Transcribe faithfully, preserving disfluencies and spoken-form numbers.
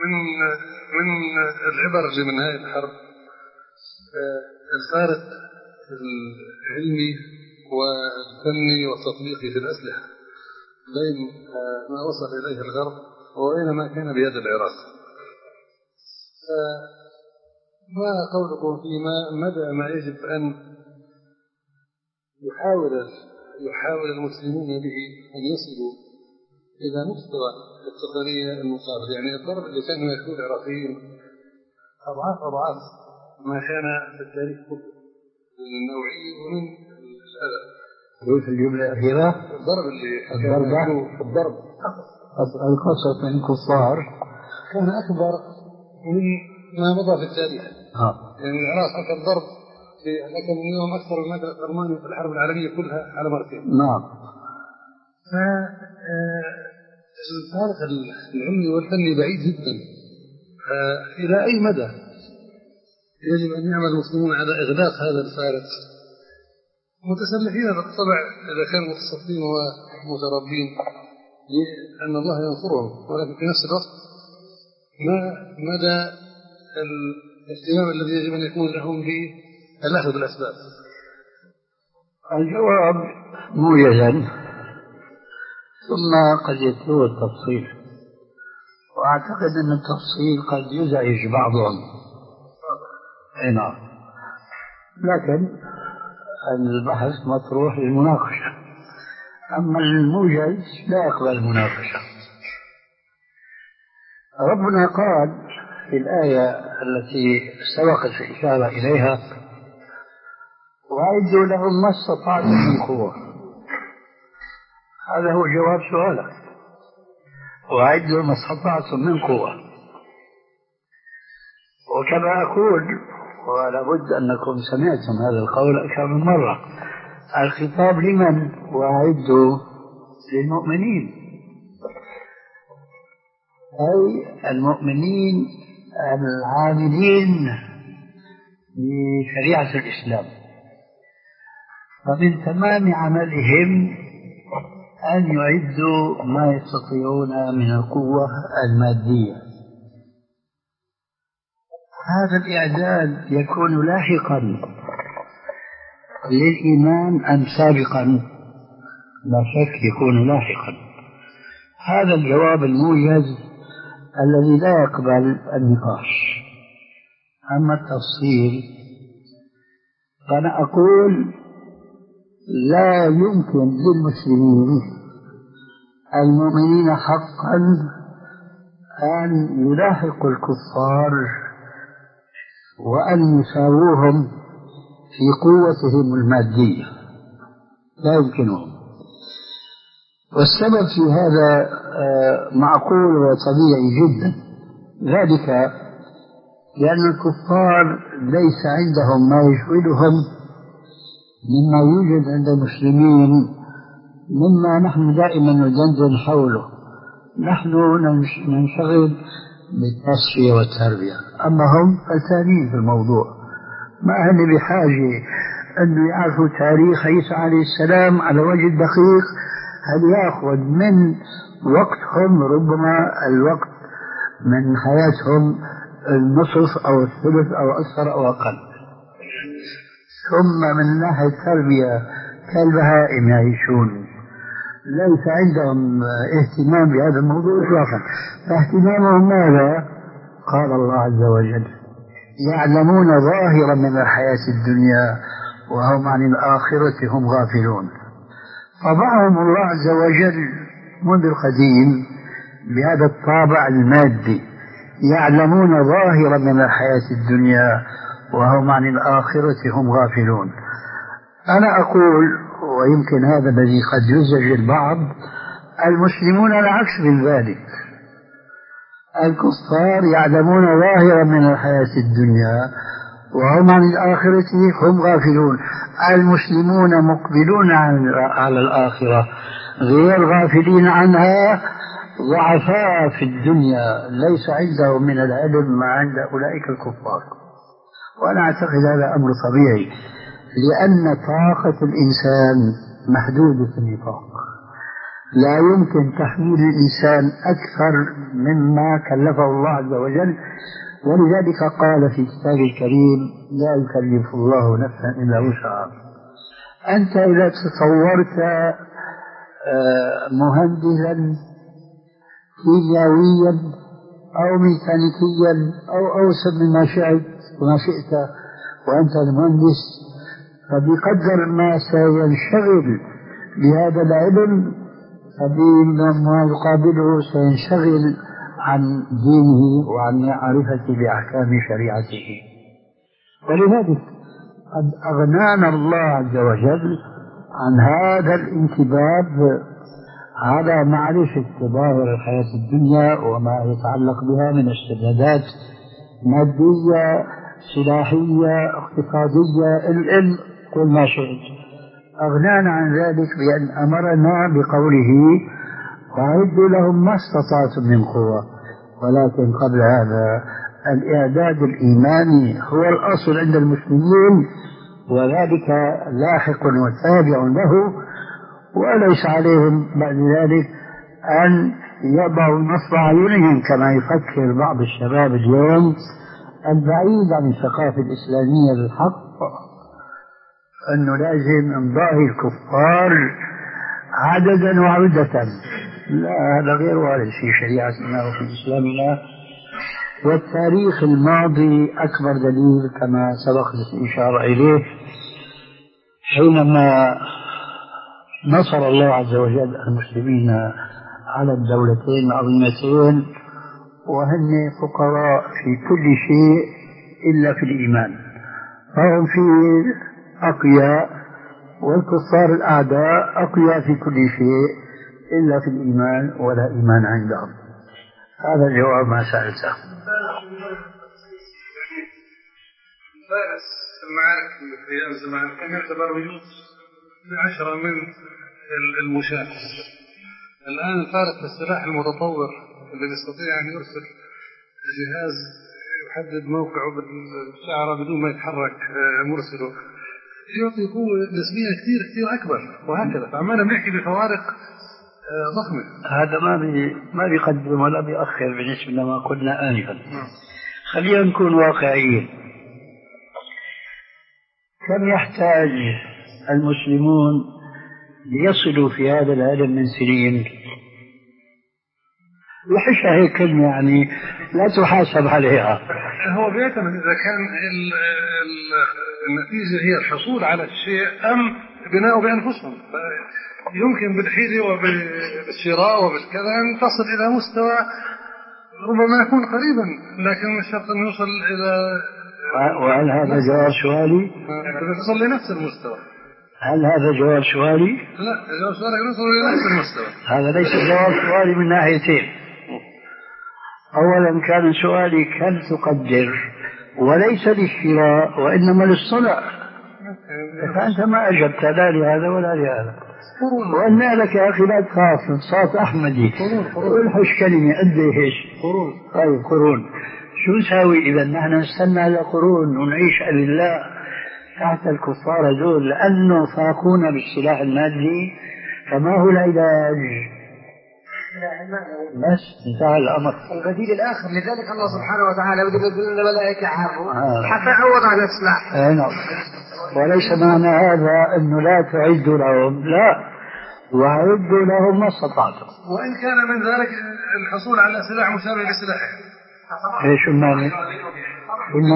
من من العبر اللي من هذه الحرب الفارق العلمي والفني والتطبيقي في الأسلحة بين ما وصل إليه الغرب وبين ما كان بيد العراق. ما قولكم فيما مدى ما يجب أن يحاول يحاول المسلمون به أن يصلوا إلى مستوى التقنية المقابل؟ يعني الضرب اللي كانوا يكون العراقيين أضعاف أضعاف ما كان في التاريخ كله من النوعية ومن الأذى. في الجملة الأخيرة الضرب اللي الضربة الضرب القصص من الكفار كان أكبر من ما مضى في التاريخ. آه. يعني العراق أكل ضرب في لكن اليوم أكثر من مدى ألمانيا في الحرب العالمية كلها على مرتين. نعم. فالفارق العلمي والفني بعيد جدا. إلى أي مدى يجب أن يعمل المسلمون على إغلاق هذا الفارق؟ متسلحين بالطبع إذا كانوا متصفين ومتربين لأن الله ينصرهم، ولكن في نفس الوقت ما مدى الاهتمام الذي يجب أن يكون لهم بالأخذ بالأسباب؟ الجواب موجزا ثم قد يتلو التفصيل، وأعتقد أن التفصيل قد يزعج بعضهم. نعم، لكن البحث مطروح للمناقشة، أما الموجز لا يقبل المناقشة. ربنا قال في الآية التي سبقت الإشارة إليها: وأعدوا لهم ما استطعتم من قوة. هذا هو جواب سؤالك، وأعدوا ما استطعتم من قوة. وكما أقول، ولا بد أنكم سمعتم هذا القول أكثر من مرة، الخطاب لمن؟ وأعدوا للمؤمنين، أي المؤمنين العاملين بشريعة الإسلام. فمن تمام عملهم أن يعدوا ما يستطيعون من القوة المادية. هذا الإعداد يكون لاحقا للإيمان أم سابقا؟ لا شك يكون لاحقا. هذا الجواب الموجز الذي لا يقبل النقاش. أما التفصيل فأنا أقول لا يمكن للمسلمين المؤمنين حقا أن يلاحقوا الكفار وأن يساووهم في قوتهم المادية، لا يمكنهم. والسبب في هذا معقول وطبيعي جدا، ذلك لأن الكفار ليس عندهم ما يشغلهم مما يوجد عند المسلمين، مما نحن دائما ندندن حوله. نحن ننشغل بالتصفية والتربية، أما هم فلتانين في الموضوع، ما هن بحاجة أن يعرفوا تاريخ عيسى عليه السلام على وجه الدقيق. هل يأخذ من وقتهم ربما الوقت من حياتهم النصف أو الثلث أو أكثر أو أقل. ثم من ناحية التربية كالبهائم يعيشون، ليس عندهم اهتمام بهذا الموضوع إطلاقا. فاهتمامهم ماذا؟ قال الله عز وجل: يعلمون ظاهرا من الحياة الدنيا وهم عن الآخرة هم غافلون. طبعهم الله عز وجل منذ القديم بهذا الطابع المادي، يعلمون ظاهرا من الحياة الدنيا وهم عن الآخرة هم غافلون. أنا أقول، ويمكن هذا الذي قد يزعج البعض، المسلمون العكس من ذلك. الكفار يعلمون ظاهرا من الحياة الدنيا وهم عن الآخرة هم غافلون. المسلمون مقبلون على الآخرة غير غافلين عنها، ضعفاء في الدنيا، ليس عندهم من العلم ما عند أولئك الكفار. وأنا أعتقد هذا أمر طبيعي، لأن طاقة الإنسان محدودة النطاق، لا يمكن تحميل الإنسان أكثر مما كلفه الله عز وجل، ولذلك قال في كتابه الكريم: لا يكلف الله نفسا إلا وسعها. أنت إذا تصورت مهندسا كيميائيا أو ميكانيكيا أو أوسط مما شئت وما شئت وأنت المهندس، فبقدر ما سينشغل بهذا العلم فبما يقابله سينشغل عن دينه وعن معرفة بأحكام شريعته. ولذلك قد أغنانا الله عز وجل عن هذا الانكباب على معرفة ظواهر الحياة الدنيا وما يتعلق بها من استعدادات مادية سلاحية اقتصادية العلم كل ما شئت. أغنانا عن ذلك بأن أمرنا بقوله: وأعدوا لهم ما استطعتم من قوة. ولكن قبل هذا الإعداد الإيماني هو الأصل عند المسلمين، وذلك لاحق وتابع له، وليس عليهم بعد ذلك أن يضعوا نصب أعينهم كما يفكر بعض الشباب اليوم البعيد عن الثقافة الإسلامية للحق، أنه لازم نضاهي الكفار عددا وعدة. لا، هذا غير وارد في شريعتنا وفي إسلامنا، والتاريخ الماضي أكبر دليل كما سبق الإشارة إليه. حينما نصر الله عز وجل المسلمين على الدولتين العظيمتين وهن فقراء في كل شيء إلا في الإيمان، فهم في أقوياء، والكفار الأعداء أقوياء في كل شيء إلا في الإيمان، ولا إيمان عندهم. هذا الجواب ما سألته. فارس المعارك في الزمان كان يعتبر وجود عشرة من المشاة. الآن الفارس بالسلاح المتطور الذي يستطيع أن يرسل جهاز يحدد موقعه بالشعرة بدون ما يتحرك مرسله، يعطي قوة نسبية كثير كثير أكبر، وهكذا. فعمالنا بنحكي بفوارق ضخمة. هذا ما بي ما بيقدم ولا بيأخر بالنسبة لما قلنا آنفا. خلينا نكون واقعيين. كم يحتاج المسلمون ليصلوا في هذا العلم من سنين؟ وحشها هيك كلمة يعني لا تحاسب عليها. هو بيعتمد إذا كان النتيجة هي الحصول على الشيء أم بناء بأنفسهم. يمكن بالحيلة وبالشراء وبالكذا أن تصل إلى مستوى ربما يكون قريبا، لكن مش شرط أن يوصل إلى. وهل هذا جواب سؤالي؟ تصل لنفس المستوى. هل هذا جواب سؤالي؟ لا، جواب سؤالك نوصل لنفس المستوى. هذا ليس جواب سؤالي من ناحيتين. أولا كان سؤالي كم تقدر، وليس للشراء وإنما للصنع، فأنت ما أجبت لا لهذا ولا لهذا. وأن لك يا أخي لا تخاف، صوت أحمدي والحش كلمة قديش قرون. طيب قرون شو نساوي إذا نحن نستنى على قرون ونعيش لله تحت الكفار دول لأنه فاقونا بالسلاح المادي؟ فما هو العلاج؟ بس انتهى الأمر. البديل الآخر. لذلك الله سبحانه وتعالى بده يقول الملائكة عارفوا حتى يعوض عن السلاح. نعم. وليس معنى هذا أنه لا تعدوا لهم، لا، وأعدوا لهم ما استطعتم. وإن كان من ذلك الحصول على سلاح مشابه لسلاحهم. ايش المانع؟